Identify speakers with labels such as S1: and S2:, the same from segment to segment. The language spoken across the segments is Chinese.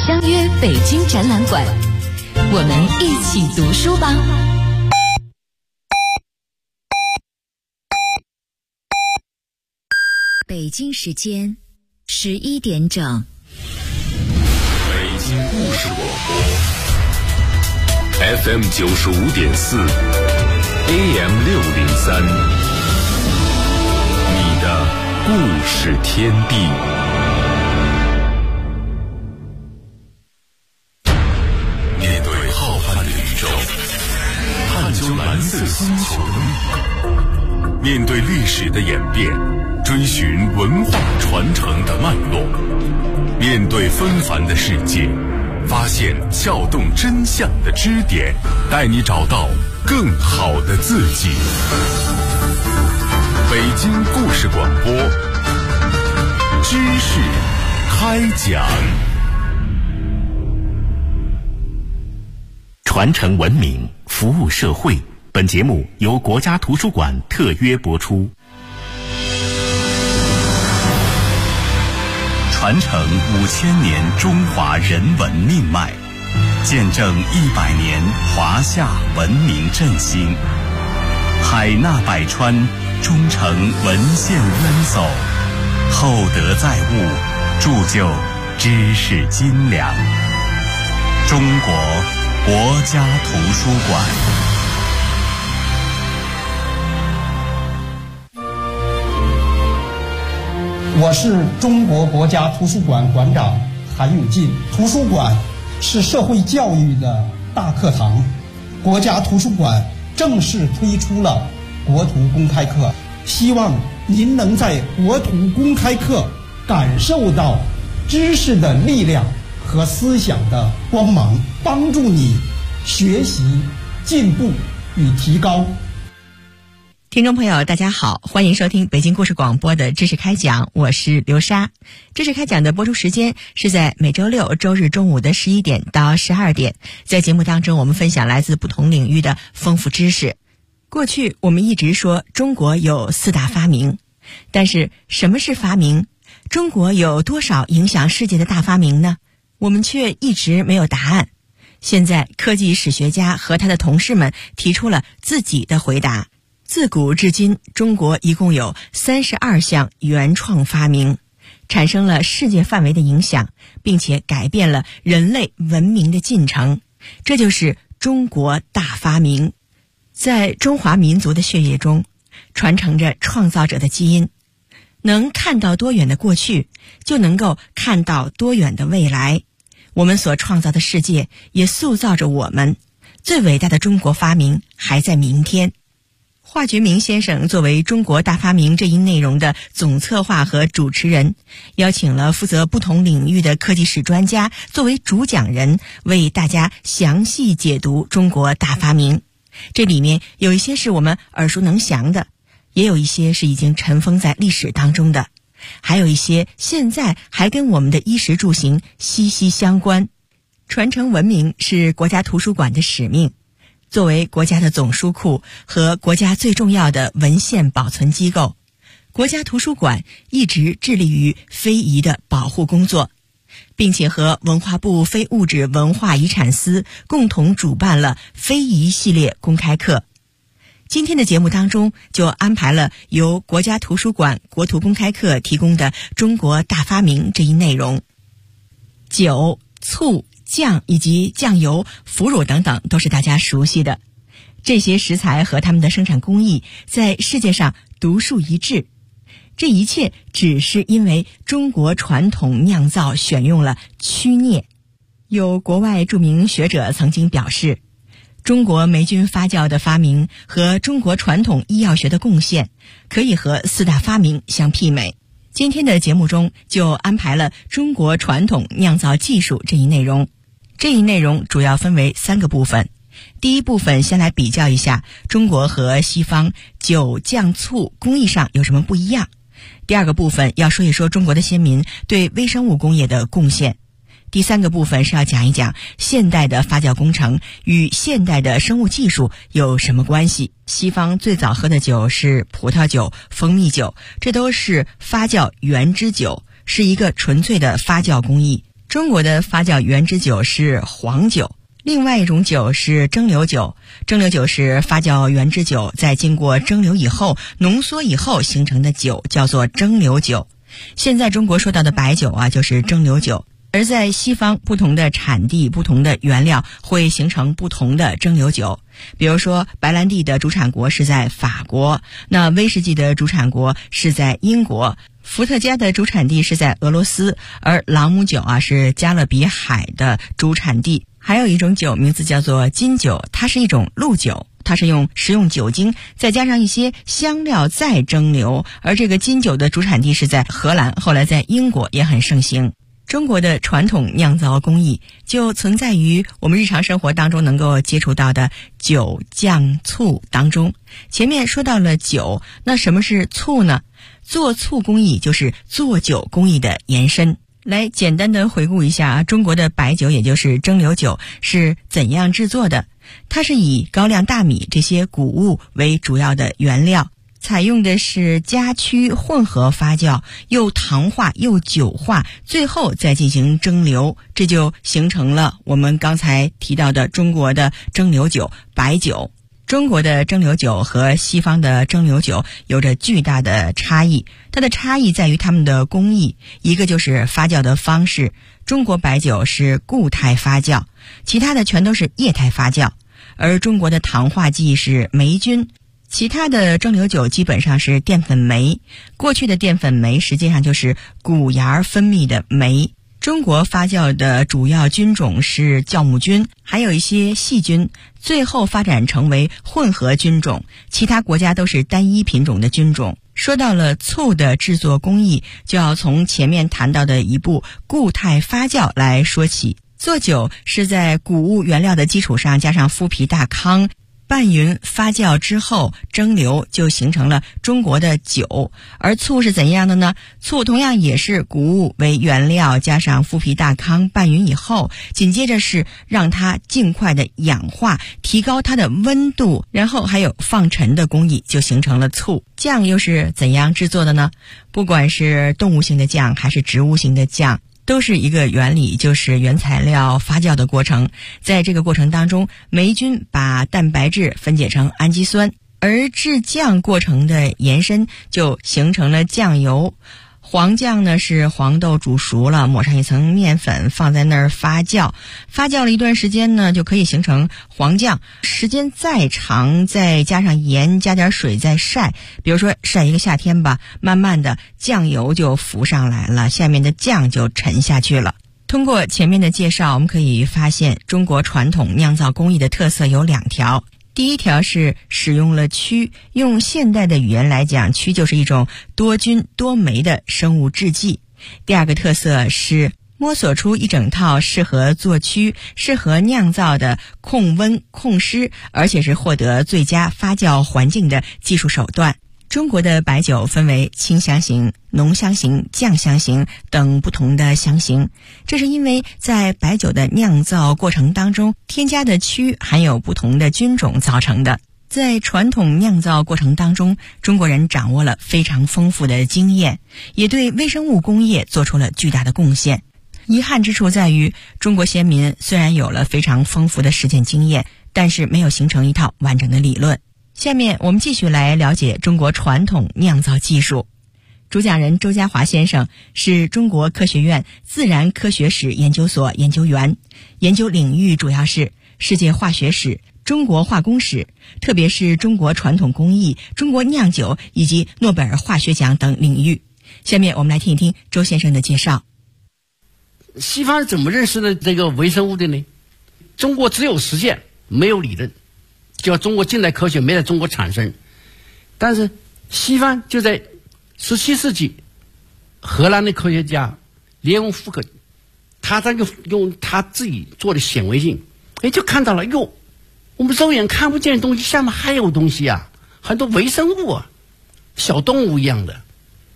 S1: 相约北京展览馆，我们一起读书吧。北京时间11点整。
S2: 北京故事广播 FM 95.4 AM 603，你的故事天地。面对浩瀚的宇宙，探究蓝色星球的秘密，面对历史的演变，追寻文化传承的脉络，面对纷繁的世界，发现撬动真相的支点，带你找到更好的自己。北京故事广播，知识开讲。
S3: 传承文明，服务社会。本节目由国家图书馆特约播出。
S4: 传承5000年中华人文命脉，见证100年华夏文明振兴。海纳百川，忠诚文献渊薮，厚德载物，铸就知识斤两。中国国家图书馆。
S5: 我是中国国家图书馆馆长韩永进。图书馆是社会教育的大课堂，国家图书馆正式推出了国图公开课，希望您能在国图公开课感受到知识的力量和思想的光芒，帮助你学习进步与提高。
S6: 听众朋友大家好，欢迎收听北京故事广播的知识开讲，我是刘莎。知识开讲的播出时间是在每周六周日中午的11点到12点，在节目当中我们分享来自不同领域的丰富知识。过去我们一直说中国有4大发明，但是什么是发明？中国有多少影响世界的大发明呢？我们却一直没有答案。现在科技史学家和他的同事们提出了自己的回答。自古至今，中国一共有32项原创发明，产生了世界范围的影响，并且改变了人类文明的进程。这就是中国大发明。在中华民族的血液中，传承着创造者的基因。能看到多远的过去，就能够看到多远的未来。我们所创造的世界也塑造着我们。最伟大的中国发明还在明天。华觉明先生作为中国大发明这一内容的总策划和主持人，邀请了负责不同领域的科技史专家作为主讲人，为大家详细解读中国大发明。这里面有一些是我们耳熟能详的，也有一些是已经尘封在历史当中的，还有一些现在还跟我们的衣食住行息息相关。传承文明是国家图书馆的使命。作为国家的总书库和国家最重要的文献保存机构，国家图书馆一直致力于非遗的保护工作，并且和文化部非物质文化遗产司共同主办了非遗系列公开课。今天的节目当中就安排了由国家图书馆国图公开课提供的中国大发明这一内容。酒、醋、酱以及酱油、腐乳等等都是大家熟悉的。这些食材和它们的生产工艺在世界上独树一帜。这一切只是因为中国传统酿造选用了曲镍。有国外著名学者曾经表示，中国霉菌发酵的发明和中国传统医药学的贡献可以和4大发明相媲美。今天的节目中就安排了中国传统酿造技术这一内容。这一内容主要分为3个部分。第一部分先来比较一下中国和西方酒、酱、醋工艺上有什么不一样。第2个部分要说一说中国的先民对微生物工业的贡献。第3个部分是要讲一讲现代的发酵工程与现代的生物技术有什么关系。西方最早喝的酒是葡萄酒、蜂蜜酒，这都是发酵原汁酒，是一个纯粹的发酵工艺。 中国的发酵原汁酒是黄酒，另外一种酒是蒸馏酒。蒸馏酒是发酵原汁酒在经过蒸馏以后浓缩以后形成的酒，叫做蒸馏酒。现在中国说到的白酒就是蒸馏酒。而在西方，不同的产地、不同的原料会形成不同的蒸馏酒。比如说，白兰地的主产国是在法国，那威士忌的主产国是在英国，伏特加的主产地是在俄罗斯，而朗姆酒是加勒比海的主产地。还有一种酒名字叫做金酒，它是一种露酒，它是用食用酒精再加上一些香料再蒸馏，而这个金酒的主产地是在荷兰，后来在英国也很盛行。中国的传统酿造工艺就存在于我们日常生活当中能够接触到的酒、酱、醋当中。前面说到了酒，那什么是醋呢？做醋工艺就是做酒工艺的延伸。来简单的回顾一下中国的白酒，也就是蒸馏酒是怎样制作的。它是以高粱大米这些谷物为主要的原料，采用的是加曲混合发酵，又糖化又酒化，最后再进行蒸馏，这就形成了我们刚才提到的中国的蒸馏酒白酒。中国的蒸馏酒和西方的蒸馏酒有着巨大的差异，它的差异在于它们的工艺，一个就是发酵的方式，中国白酒是固态发酵，其他的全都是液态发酵，而中国的糖化剂是霉菌，其他的蒸馏酒基本上是淀粉酶，过去的淀粉酶实际上就是谷芽分泌的酶。中国发酵的主要菌种是酵母菌，还有一些细菌，最后发展成为混合菌种，其他国家都是单一品种的菌种。说到了醋的制作工艺，就要从前面谈到的一步固态发酵来说起。做酒是在谷物原料的基础上加上麸皮大糠，拌匀发酵之后蒸馏，就形成了中国的酒。而醋是怎样的呢？醋同样也是谷物为原料，加上麸皮大糠拌匀以后，紧接着是让它尽快的氧化，提高它的温度，然后还有放陈的工艺，就形成了醋。酱又是怎样制作的呢？不管是动物性的酱还是植物性的酱，都是一个原理，就是原材料发酵的过程。在这个过程当中，霉菌把蛋白质分解成氨基酸，而制酱过程的延伸就形成了酱油。黄酱呢是黄豆煮熟了，抹上一层面粉，放在那儿发酵，发酵了一段时间呢，就可以形成黄酱。时间再长，再加上盐，加点水再晒，比如说晒一个夏天吧，慢慢的酱油就浮上来了，下面的酱就沉下去了。通过前面的介绍，我们可以发现中国传统酿造工艺的特色有2条。第一条是使用了曲，用现代的语言来讲，曲就是一种多菌多酶的生物制剂。第二个特色是摸索出一整套适合做曲、适合酿造的控温控湿，而且是获得最佳发酵环境的技术手段。中国的白酒分为清香型、浓香型、酱香型等不同的香型，这是因为在白酒的酿造过程当中，添加的曲含有不同的菌种造成的。在传统酿造过程当中，中国人掌握了非常丰富的经验，也对微生物工业做出了巨大的贡献。遗憾之处在于，中国先民虽然有了非常丰富的实践经验，但是没有形成一套完整的理论。下面我们继续来了解中国传统酿造技术。主讲人周家华先生是中国科学院自然科学史研究所研究员，研究领域主要是世界化学史、中国化工史，特别是中国传统工艺、中国酿酒以及诺贝尔化学奖等领域。下面我们来听一听周先生的介绍。
S7: 西方是怎么认识的这个微生物的呢？中国只有实践，没有理论，叫中国近代科学没在中国产生。但是西方就在17世纪，荷兰的科学家列翁福克，他这个用他自己做的显微镜，就看到了，哟，我们肉眼看不见的东西下面还有东西啊，很多微生物啊，小动物一样的。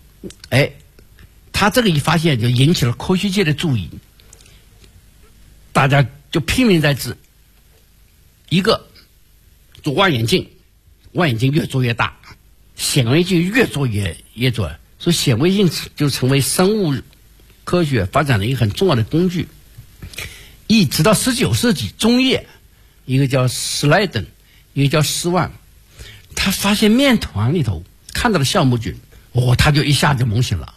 S7: 他这个一发现就引起了科学界的注意，大家就拼命在治。一个做望远镜，望远镜越做越大，显微镜越做越做，所以显微镜就成为生物科学发展了一个很重要的工具。一直到19世纪中叶，一个叫斯莱登，一个叫施万，他发现面团里头看到了酵母菌，他就一下就懵醒了。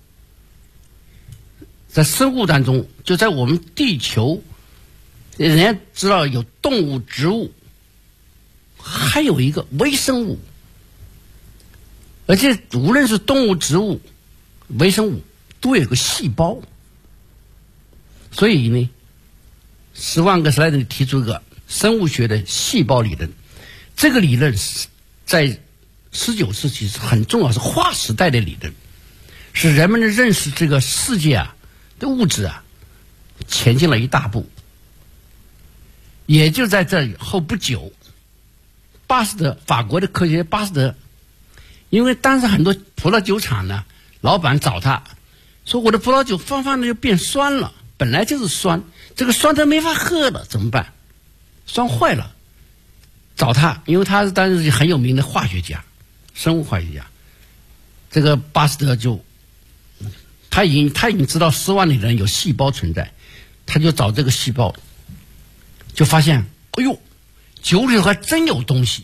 S7: 在生物当中，就在我们地球，人家知道有动物、植物，还有一个微生物，而且无论是动物、植物、微生物，都有个细胞。所以呢，施万跟斯莱登提出一个生物学的细胞理论。这个理论在19世纪是很重要，是划时代的理论，使人们的认识这个世界的物质前进了一大步。也就在这以后不久，巴斯德，法国的科学家巴斯德，因为当时很多葡萄酒厂呢，老板找他说，我的葡萄酒放的就变酸了，本来就是酸，这个酸都没法喝了，怎么办？酸坏了，找他，因为他是当时很有名的化学家，生物化学家。这个巴斯德就他已经知道施万里人有细胞存在，他就找这个细胞，就发现，哎呦，酒里头还真有东西，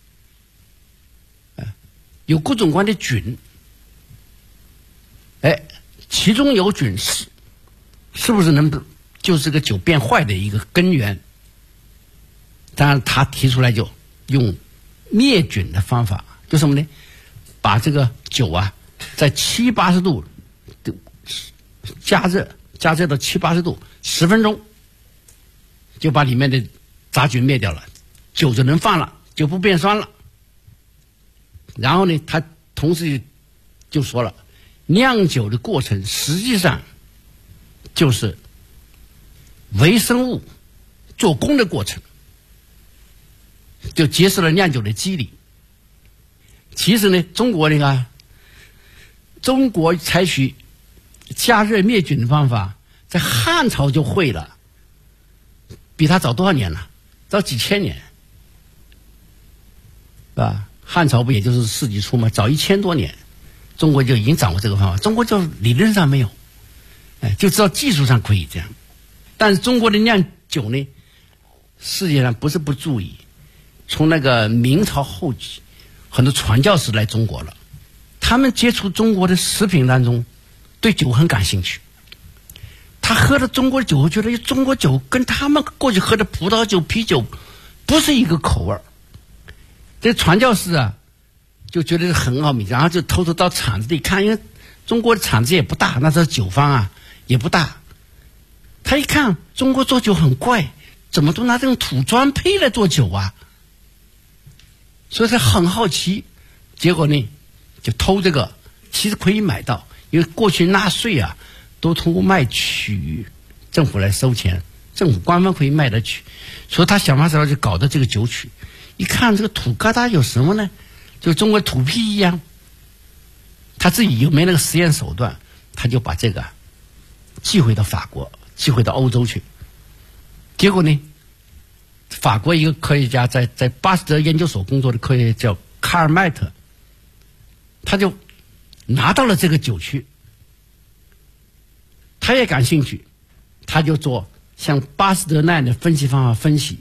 S7: 有各种各样的菌，其中有菌是不是就是个酒变坏的一个根源？当然，他提出来就用灭菌的方法，就什么呢？把这个酒在70-80度加热到70-80度10分钟，就把里面的杂菌灭掉了，酒就能放了，就不变酸了。然后呢，他同时就说了，酿酒的过程实际上就是微生物做工的过程，就揭示了酿酒的机理。其实呢，中国采取加热灭菌的方法，在汉朝就会了，比他早多少年了？早几千年，是吧？汉朝不也就是世纪初吗？早1000多年，中国就已经掌握这个方法。中国就理论上没有，就知道技术上可以这样。但是中国的酿酒呢，世界上不是不注意，从那个明朝后期，很多传教士来中国了，他们接触中国的食品当中，对酒很感兴趣。他喝了中国的酒，觉得中国酒跟他们过去喝的葡萄酒、啤酒不是一个口味儿。这传教士就觉得很好米，然后就偷偷到厂子里看，因为中国的厂子也不大，那时候酒坊也不大。他一看中国做酒很怪，怎么都拿这种土砖坯来做酒所以他很好奇。结果呢，就偷这个，其实可以买到，因为过去纳税都通过卖曲，政府来收钱，政府官方可以卖得曲，所以他想方设法就搞到这个酒曲。一看这个土疙瘩有什么呢？就中国土坯一样。他自己又没那个实验手段，他就把这个寄回到法国，寄回到欧洲去。结果呢，法国一个科学家在巴斯德研究所工作的科学家叫卡尔麦特，他就拿到了这个酒曲，他也感兴趣，他就做像巴斯德那样的分析方法分析。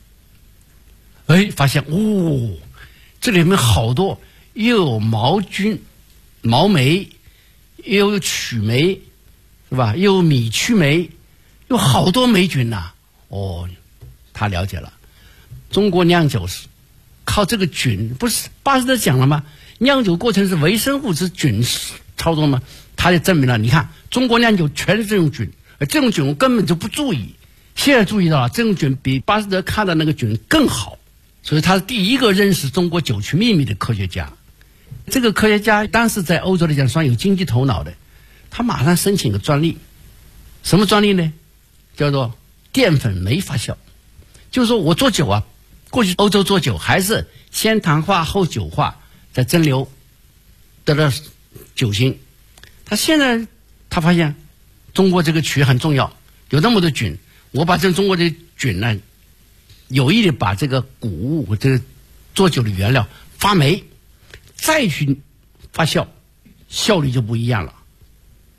S7: 发现这里面好多，又有毛菌、毛霉，又有曲霉，是吧？又有米曲霉，有好多霉菌他了解了，中国酿酒是靠这个菌，不是巴斯德讲了吗？酿酒过程是微生物之菌操作吗？他就证明了，你看中国酿酒全是这种菌，而这种菌我根本就不注意，现在注意到了，这种菌比巴斯德看的那个菌更好。所以他是第一个认识中国酒曲秘密的科学家。这个科学家当时在欧洲来讲算有经济头脑的，他马上申请个专利。什么专利呢？叫做淀粉酶发酵。就是说我做酒过去欧洲做酒还是先糖化后酒化，再蒸馏得到酒精。他现在他发现中国这个曲很重要，有那么多菌，我把这中国的菌呢，有意的把这个谷物，这个做酒的原料发霉，再去发酵，效率就不一样了。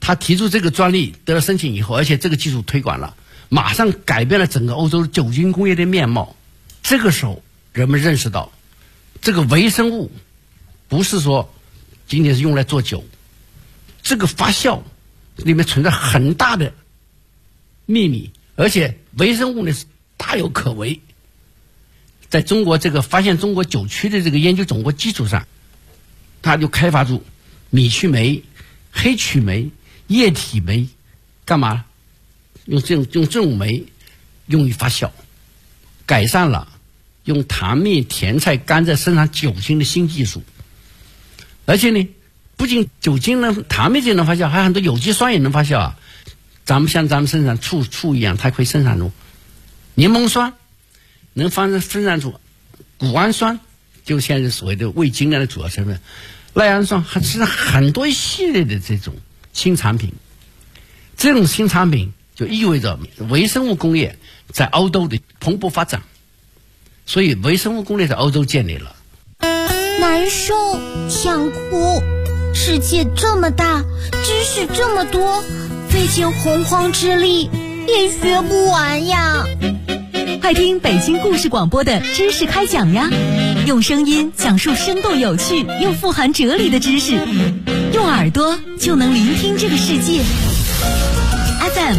S7: 他提出这个专利得了申请以后，而且这个技术推广了，马上改变了整个欧洲酒精工业的面貌。这个时候人们认识到，这个微生物不是说仅仅是用来做酒，这个发酵里面存在很大的秘密，而且微生物呢是大有可为。在中国这个发现中国酒曲的这个研究总国基础上，他就开发出米曲酶、黑曲酶、液体酶，干嘛？用这种酶用于发酵，改善了用糖蜜、甜菜、甘蔗生产酒精的新技术。而且呢，不仅酒精能、糖蜜就能发酵，还有很多有机酸也能发酵啊。咱们生产醋一样，它可以生产出柠檬酸，能生产出谷氨酸，就现在所谓的味精的主要成分。赖氨酸还是很多一系列的这种新产品。这种新产品就意味着微生物工业在欧洲的蓬勃发展，所以微生物工业在欧洲建立了。
S8: 难受，想哭，世界这么大，知识这么多，费尽洪荒之力也学不完呀。
S1: 快听北京故事广播的知识开讲呀，用声音讲述生动有趣又富含哲理的知识，用耳朵就能聆听这个世界。FM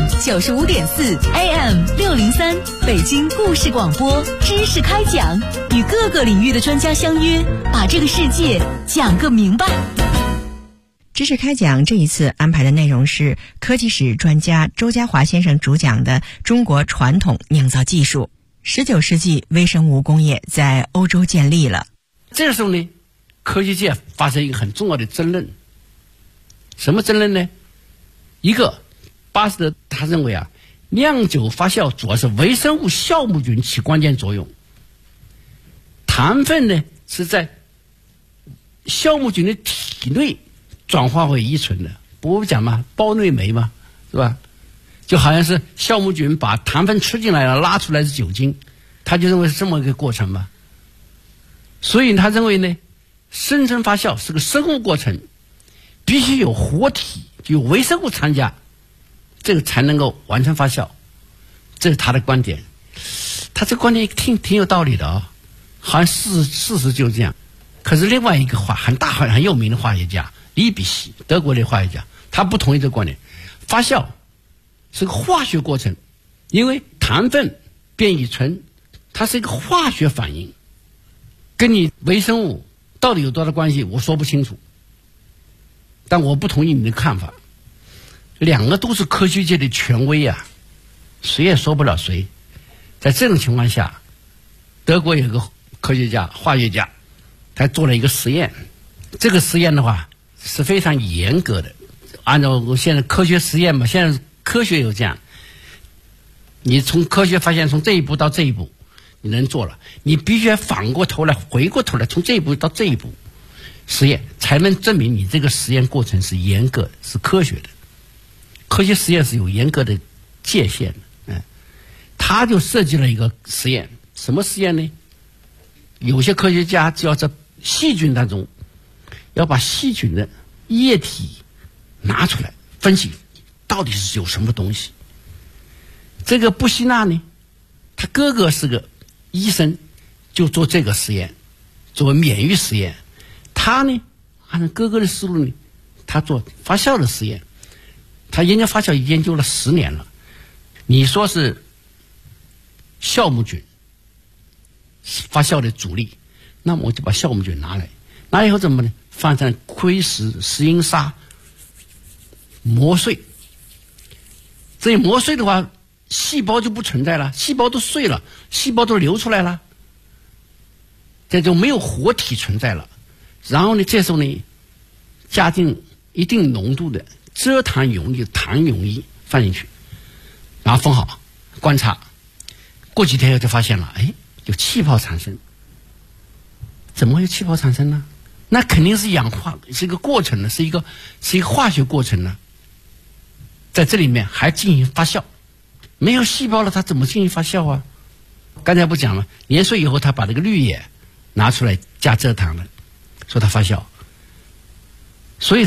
S1: 95.4 AM 603，北京故事广播知识开讲，与各个领域的专家相约，把这个世界讲个明白。
S6: 知识开讲这一次安排的内容是科技史专家周家华先生主讲的中国传统酿造技术。19世纪微生物工业在欧洲建立了。
S7: 这个时候呢，科学界发生一个很重要的争论。什么争论呢？一个，巴斯德他认为啊，酿酒发酵主要是微生物酵母菌起关键作用，糖分呢是在酵母菌的体内转化为乙醇的，不讲嘛，胞内酶嘛，是吧？就好像是酵母菌把糖分吃进来了，拉出来是酒精，他就认为是这么一个过程嘛。所以他认为呢，生成发酵是个生物过程，必须有活体，有微生物参加，这个才能够完成发酵。这是他的观点。他这观点挺有道理的啊，好像事实就是这样。可是另外一个很有名的化学家李比希，德国的化学家，他不同意这个观点。发酵是个化学过程，因为糖分变乙醇，它是一个化学反应，跟你微生物到底有多大关系我说不清楚，但我不同意你的看法。两个都是科学界的权威啊，谁也说不了谁。在这种情况下，德国有个科学家化学家，他做了一个实验。这个实验的话是非常严格的，按照我现在科学实验嘛，现在科学有这样，你从科学发现从这一步到这一步你能做了，你必须反过头来回过头来从这一步到这一步实验，才能证明你这个实验过程是严格是科学的。科学实验是有严格的界限的。他就设计了一个实验。什么实验呢？有些科学家就要在细菌当中要把细菌的液体拿出来分析到底是有什么东西。这个布希纳呢，他哥哥是个医生，就做这个实验，作为免疫实验。他呢，按照哥哥的思路呢，他做发酵的实验。他研究发酵研究了10年了。你说是酵母菌发酵的主力，那么我就把酵母菌拿来以后怎么呢？放在硅石、石英砂磨碎。这一磨碎的话，细胞就不存在了，细胞都碎了，细胞都流出来了，这就没有活体存在了。然后呢，这时候呢，加进一定浓度的蔗糖溶液、糖溶液放进去，然后封好，观察。过几天就发现了，有气泡产生。怎么会有气泡产生呢？那肯定是氧化，是一个过程呢，是一个化学过程呢。在这里面还进行发酵，没有细胞了，它怎么进行发酵啊？刚才不讲了，年岁以后，他把这个绿叶拿出来加蔗糖了，说它发酵。所以他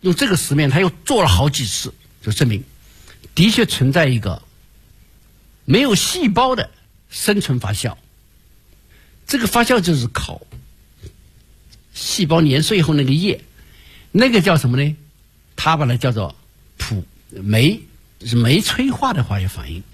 S7: 用这个实验，他又做了好几次，就证明的确存在一个没有细胞的生存发酵。这个发酵就是靠细胞碾碎以后那个液，那个叫什么呢？他把它叫做酶，是酶催化的化学反应。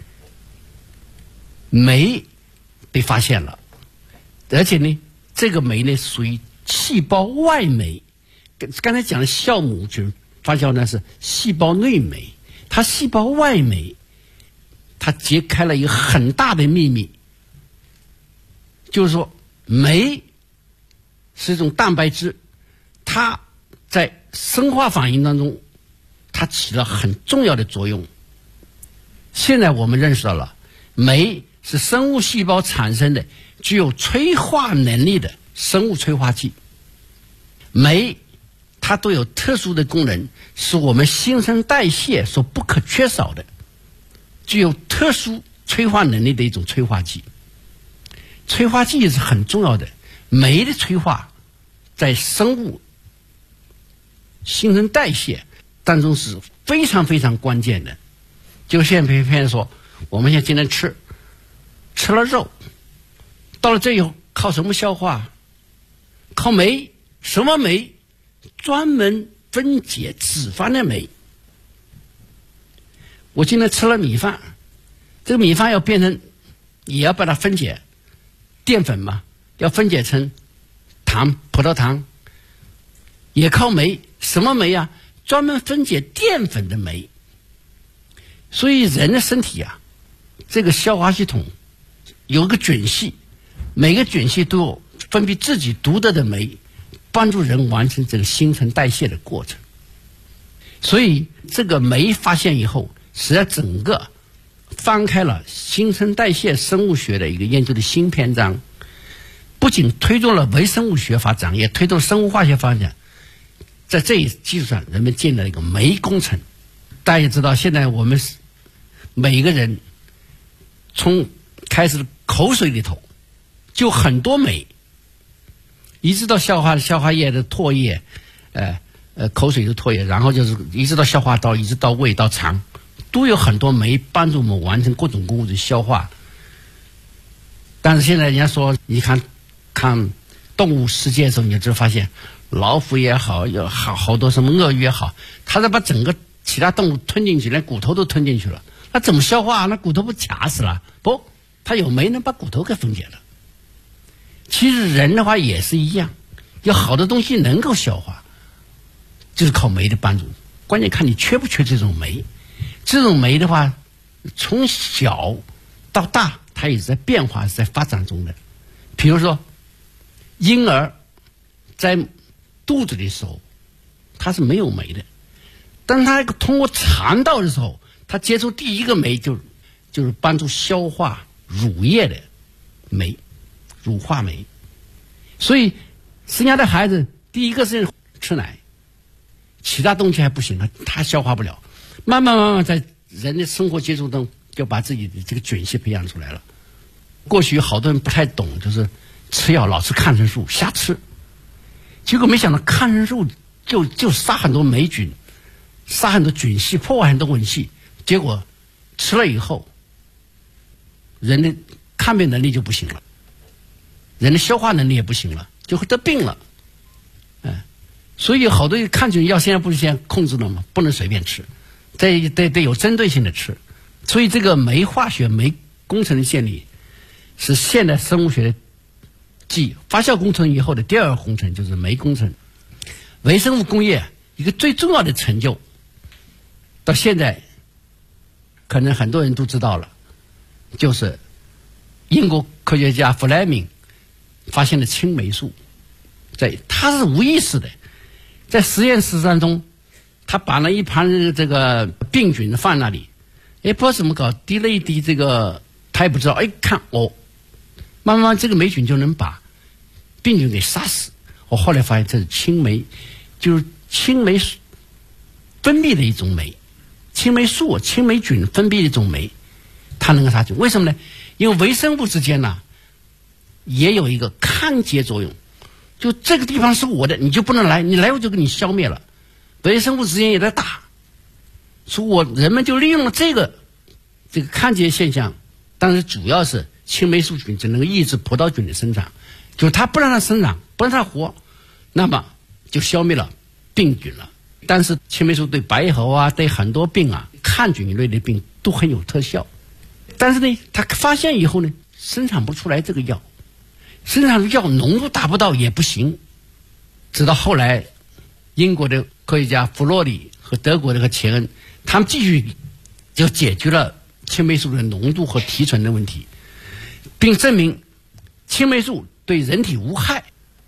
S7: 酶被发现了，而且呢，这个酶呢属于细胞外酶。刚才讲的酵母菌发酵呢是细胞内酶，它细胞外酶，它揭开了一个很大的秘密，就是说酶是一种蛋白质，它在生化反应当中它起了很重要的作用。现在我们认识到了，酶是生物细胞产生的具有催化能力的生物催化剂。酶它都有特殊的功能，是我们新陈代谢所不可缺少的，具有特殊催化能力的一种催化剂。催化剂是很重要的，酶的催化在生物新陈代谢当中是非常非常关键的。就现在譬如说，我们现在今天吃了肉，到了这以后靠什么消化？靠酶。什么酶？专门分解脂肪的酶。我今天吃了米饭，这个米饭要变成，也要把它分解，淀粉嘛，要分解成糖，葡萄糖，也靠酶。什么酶啊？专门分解淀粉的酶。所以人的身体啊，这个消化系统有个菌系，每个菌系都有分泌自己独特的酶，帮助人完成这个新陈代谢的过程。所以这个酶发现以后，实际上整个翻开了新陈代谢生物学的一个研究的新篇章，不仅推动了微生物学发展，也推动了生物化学发展。在这一基础上，人们建立了一个酶工程。大家也知道，现在我们每一个人从开始口水里头就很多酶，一直到消化液的唾液，口水的唾液，然后就是一直到消化道，一直到胃到肠，都有很多酶帮助我们完成各种物质消化。但是现在人家说，你看动物世界的时候，你就发现老虎也好，有好多什么鳄鱼也好，它在把整个其他动物吞进去，连骨头都吞进去了，那怎么消化？那骨头不卡死了？不，它有酶能把骨头给分解了。其实人的话也是一样，有好多东西能够消化，就是靠酶的帮助。关键看你缺不缺这种酶。这种酶的话，从小到大，它也是在变化，是在发展中的。比如说，婴儿在肚子的时候，它是没有酶的。当他通过肠道的时候，他接触第一个酶就是帮助消化乳液的酶，乳化酶。所以生下的孩子第一个是吃奶，其他东西还不行了，他消化不了。慢慢在人的生活接触中，就把自己的这个菌系培养出来了。过去好多人不太懂，就是吃药老吃抗生素，瞎吃，结果没想到抗生素就杀很多霉菌，杀很多菌系，破坏很多稳系，结果吃了以后，人的抗病能力就不行了，人的消化能力也不行了，就会得病了。所以好多抗菌药现在不是现在控制了吗？不能随便吃，得有针对性的吃。所以这个酶化学、酶工程的建立，是现代生物学的继发酵工程以后的第二个工程，就是酶工程。微生物工业一个最重要的成就，到现在可能很多人都知道了，就是英国科学家弗莱明发现了青霉素。他是无意识的，在实验室当中，他把那一盘这个病菌放那里，不知道怎么搞，滴了一滴这个，他也不知道，看慢慢这个霉菌就能把病菌给杀死。我后来发现这是青霉，就是青霉分泌的一种酶，青霉素、青霉菌分泌的一种酶，它能够杀菌。为什么呢？因为微生物之间呢，也有一个抗结作用。就这个地方是我的，你就不能来，你来我就给你消灭了。 微生物之间也在打，所以人们就利用了这个看见现象，但是主要是青霉素菌只能够抑制葡萄菌的生长，就是它不让它生长，不让它活，那么就消灭了病菌了。但是青霉素对白喉啊，对很多病啊，抗菌类的病都很有特效。但是呢，他发现以后呢，生产不出来这个药，生产的药浓度达不到也不行。直到后来，英国的科学家弗洛里和德国的钱恩，他们继续就解决了青霉素的浓度和提纯的问题，并证明青霉素对人体无害。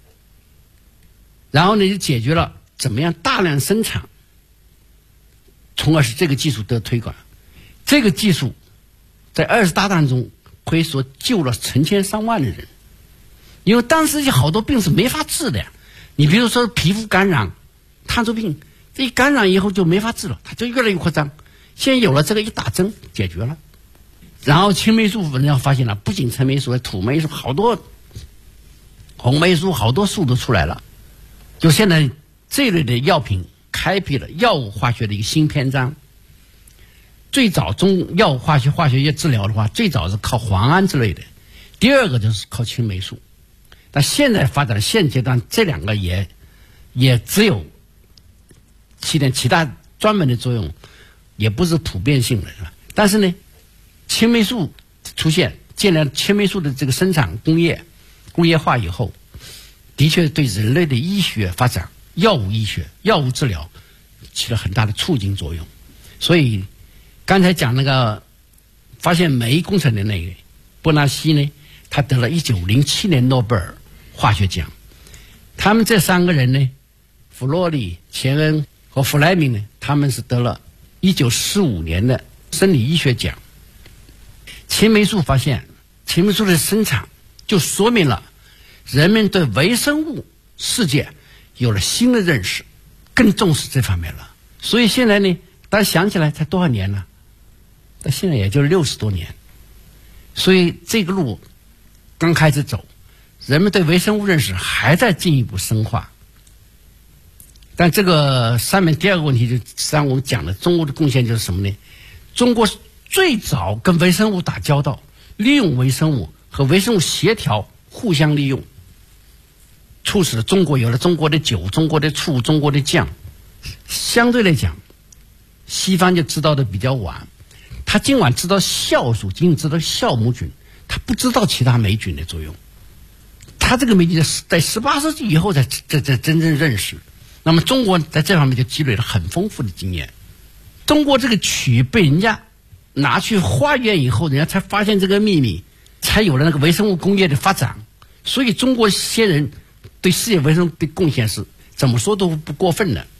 S7: 然后呢，就解决了怎么样大量生产，从而使这个技术得推广。这个技术在20大战中可以说救了成千上万的人，因为当时有好多病是没法治的呀。你比如说皮肤感染、炭疽病，这一感染以后就没法治了，它就越来越扩张。现在有了这个一打针解决了。然后青霉素人家发现了，不仅青霉素、土霉素，好多红霉素，好多素都出来了。就现在这类的药品开辟了药物化学的一个新篇章。最早中药物化学治疗的话，最早是靠磺胺之类的，第二个就是靠青霉素。但现在发展的现阶段，这两个也只有起点其他专门的作用，也不是普遍性的，是吧？但是呢，青霉素出现，建立青霉素的这个生产工业化以后，的确对人类的医学发展、药物医学、药物治疗起了很大的促进作用。所以刚才讲那个发现酶工程的那个波纳西呢，他得了1907年诺贝尔化学奖。他们这3个人呢，弗洛里、钱恩和弗莱明呢，他们是得了1945年的生理医学奖。青霉素发现，青霉素的生产就说明了人们对微生物世界有了新的认识，更重视这方面了。所以现在呢，大家想起来才多少年了？到现在也就60多年。所以这个路刚开始走，人们对微生物认识还在进一步深化。但这个上面第二个问题，就实际上我们讲的中国的贡献就是什么呢？中国最早跟微生物打交道，利用微生物和微生物协调，互相利用，促使中国有了中国的酒、中国的醋、中国的酱。相对来讲，西方就知道的比较晚，他尽管知道酵素，仅知道酵母菌，他不知道其他霉菌的作用。他这个霉菌在18世纪以后才真正认识。那么中国在这方面就积累了很丰富的经验。中国这个曲被人家拿去化验以后，人家才发现这个秘密，才有了那个微生物工业的发展。所以中国先人对世界微生物的贡献是怎么说都不过分的。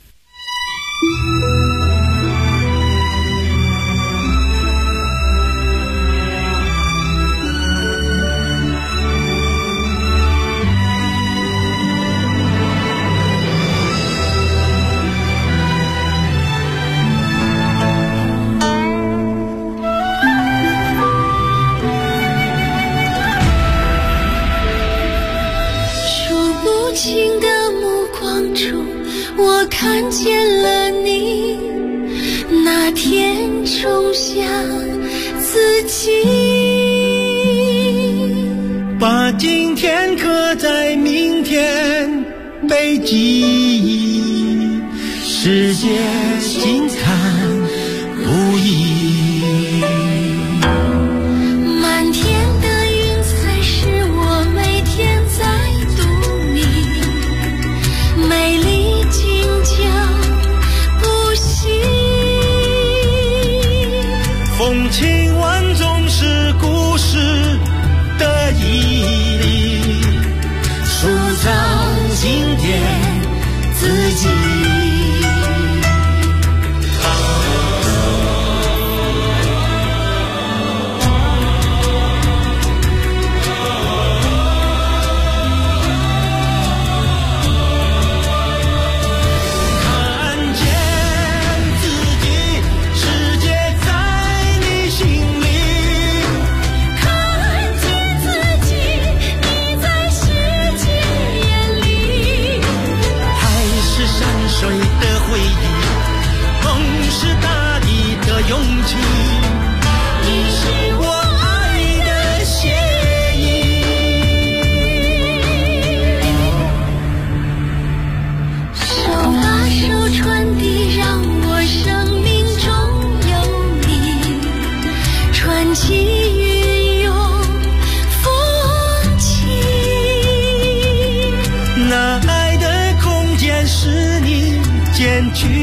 S9: 我看见了你，那天冲向自己，
S10: 把今天刻在明天被记忆，世界精彩不已。
S9: 满天的云彩是我每天在读你，美丽
S10: 风情万种是故事的毅力，塑造经典自己。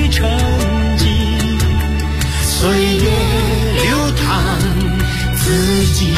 S10: 成绩，岁月流淌自己。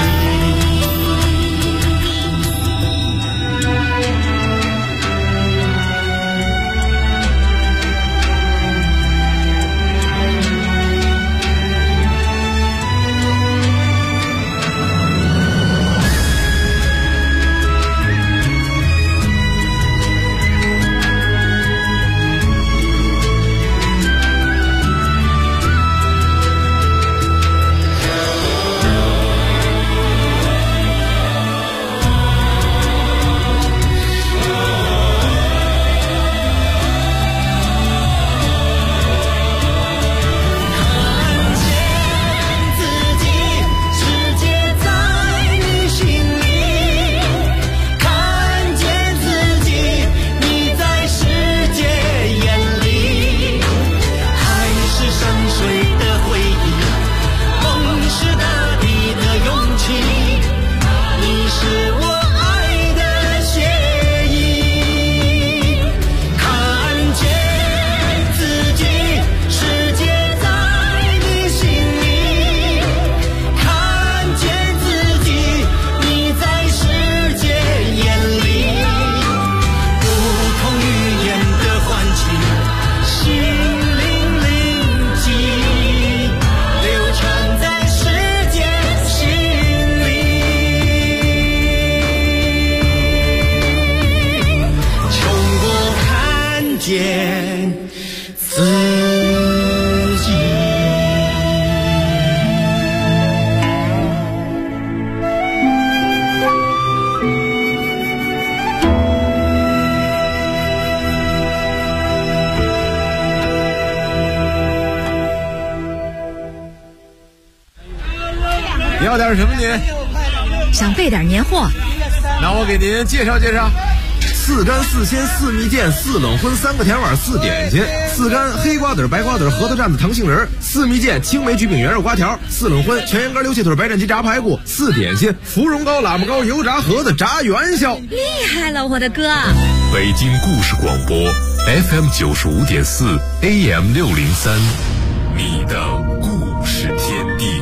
S11: 要点什么您？
S12: 想备点年货。
S11: 那我给您介绍介绍。4干4鲜4蜜饯4冷荤3个甜碗4点心，4干黑瓜子白瓜子核桃蘸子糖杏仁，4蜜饯青梅焗饼圆肉瓜条，4冷荤全羊肝溜切腿白斩鸡炸排骨，4点心芙蓉糕喇嘛糕油炸盒子炸元宵。
S12: 厉害了，我的哥！
S2: 北京故事广播 FM 95.4 AM 603，你的故事天地。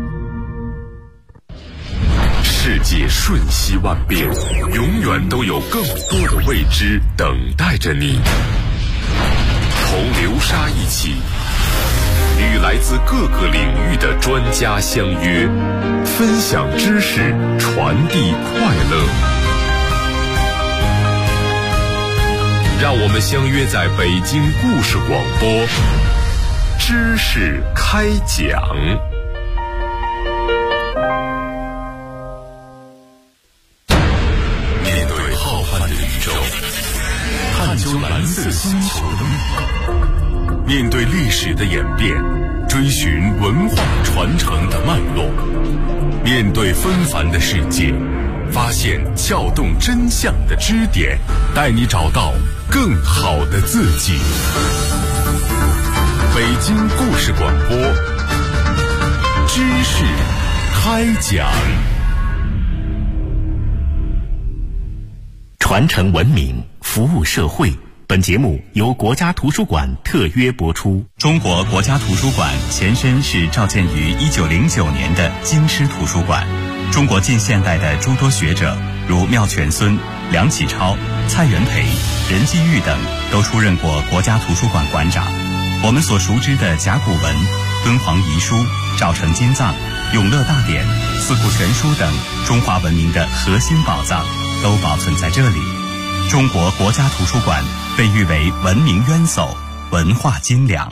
S2: 世界瞬息万变，永远都有更多的未知等待着你。同流沙一起，与来自各个领域的专家相约，分享知识，传递快乐。让我们相约在北京故事广播，知识开讲。探究蓝色星球的梦，面对历史的演变，追寻文化传承的脉络，面对纷繁的世界，发现撬动真相的支点，带你找到更好的自己。北京故事广播，知识开讲。
S3: 传承文明，服务社会。本节目由国家图书馆特约播出。
S4: 中国国家图书馆前身是召建于1909年的京师图书馆。中国近现代的诸多学者，如妙泉孙、梁启超、蔡元培、任继玉等，都出任过国家图书馆馆长。我们所熟知的甲骨文、敦煌遗书、赵城金藏、永乐大典、四库全书等中华文明的核心宝藏，都保存在这里。中国国家图书馆被誉为文明渊薮、文化精良。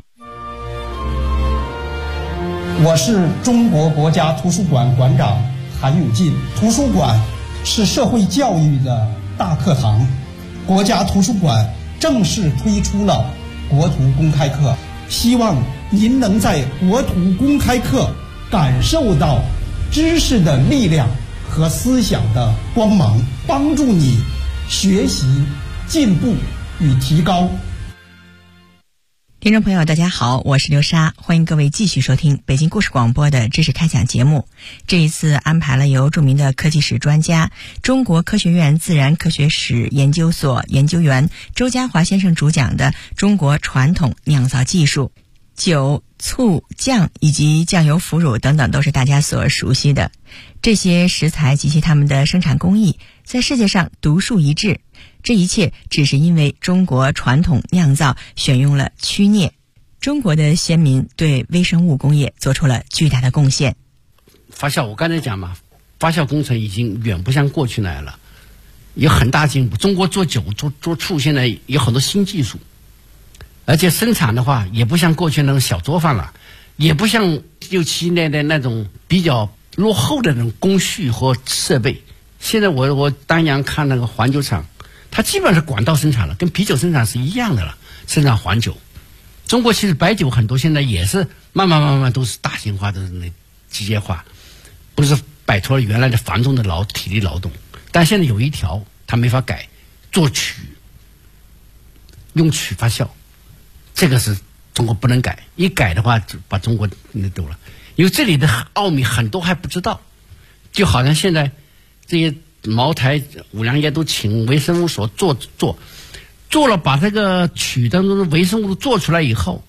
S5: 我是中国国家图书馆馆长韩永进。图书馆是社会教育的大课堂，国家图书馆正式推出了国图公开课，希望您能在国图公开课感受到知识的力量和思想的光芒，帮助你学习、进步与提高。
S6: 听众朋友大家好，我是刘莎，欢迎各位继续收听北京故事广播的知识开讲节目。这一次安排了由著名的科技史专家、中国科学院自然科学史研究所研究员周家华先生主讲的中国传统酿造技术。酒、醋、酱以及酱油、腐乳等等都是大家所熟悉的。这些食材及其它们的生产工艺在世界上独树一帜，这一切只是因为中国传统酿造选用了曲镍。中国的先民对微生物工业做出了巨大的贡献。
S7: 发酵，我刚才讲嘛，发酵工程已经远不像过去那样了，有很大进步。中国做酒、做醋现在有很多新技术，而且生产的话也不像过去那种小作坊了，也不像6、7年的那种比较落后的那种工序和设备。现在我丹阳看那个黄酒厂，它基本上是管道生产了，跟啤酒生产是一样的了，生产黄酒。中国其实白酒很多现在也是慢慢都是大型化的那机械化，不是摆脱了原来的繁重的体力劳动。但现在有一条它没法改，做曲，用曲发酵，这个是中国不能改，一改的话就把中国那丢了。因为这里的奥秘很多还不知道，就好像现在这些茅台、五粮液都请微生物所做了，把这个曲当中的微生物做出来以后，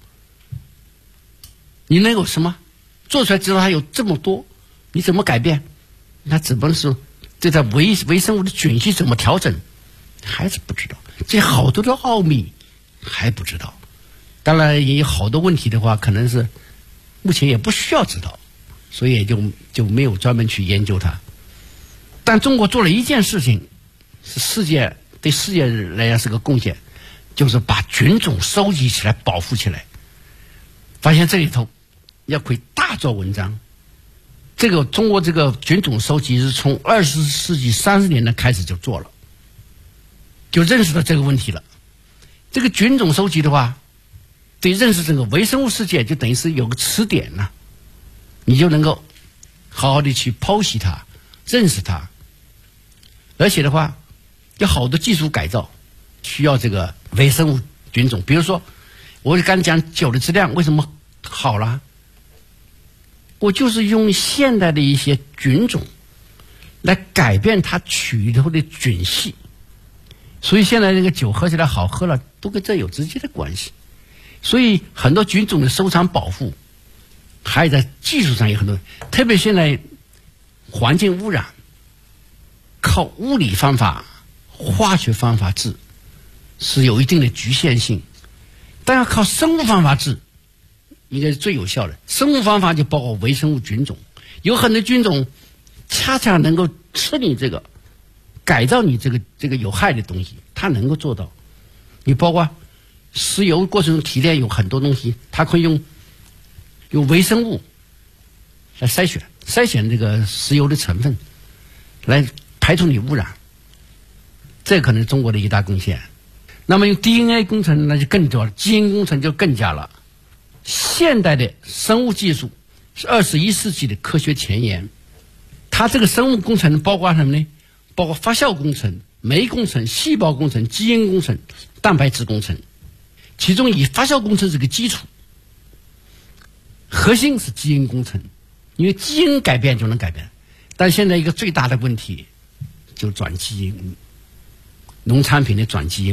S7: 你能有什么？做出来知道它有这么多，你怎么改变？那只能是对它微生物的菌系怎么调整，还是不知道。这好多的奥秘还不知道。当然也有好多问题的话，可能是目前也不需要知道，所以也就没有专门去研究它。但中国做了一件事情，是对世界来讲是个贡献，就是把菌种收集起来、保护起来。发现这里头要可以大做文章。这个中国这个菌种收集是从20世纪30年代开始就做了，就认识到这个问题了。这个菌种收集的话，对认识这个微生物世界就等于是有个词典了，你就能够好好的去剖析它、认识它。而且的话，有好多技术改造需要这个微生物菌种。比如说我刚才讲酒的质量为什么好了，我就是用现代的一些菌种来改变它曲里头的菌系，所以现在这个酒喝起来好喝了，都跟这有直接的关系。所以很多菌种的收藏保护还有在技术上有很多，特别现在环境污染靠物理方法、化学方法治是有一定的局限性，但要靠生物方法治应该是最有效的。生物方法就包括微生物菌种，有很多菌种恰恰能够吃你这个，改造你这个有害的东西，它能够做到。你包括石油过程中提炼有很多东西，它可以用微生物来筛选这个石油的成分，来排除你污染。这可能是中国的一大贡献。那么用 DNA 工程那就更多了，基因工程就更加了。现代的生物技术是21世纪的科学前沿。它这个生物工程包括什么呢？包括发酵工程、酶工程、细胞工程、基因工程、蛋白质工程。其中以发酵工程是个基础，核心是基因工程，因为基因改变就能改变。但现在一个最大的问题就是转基因，农产品的转基因。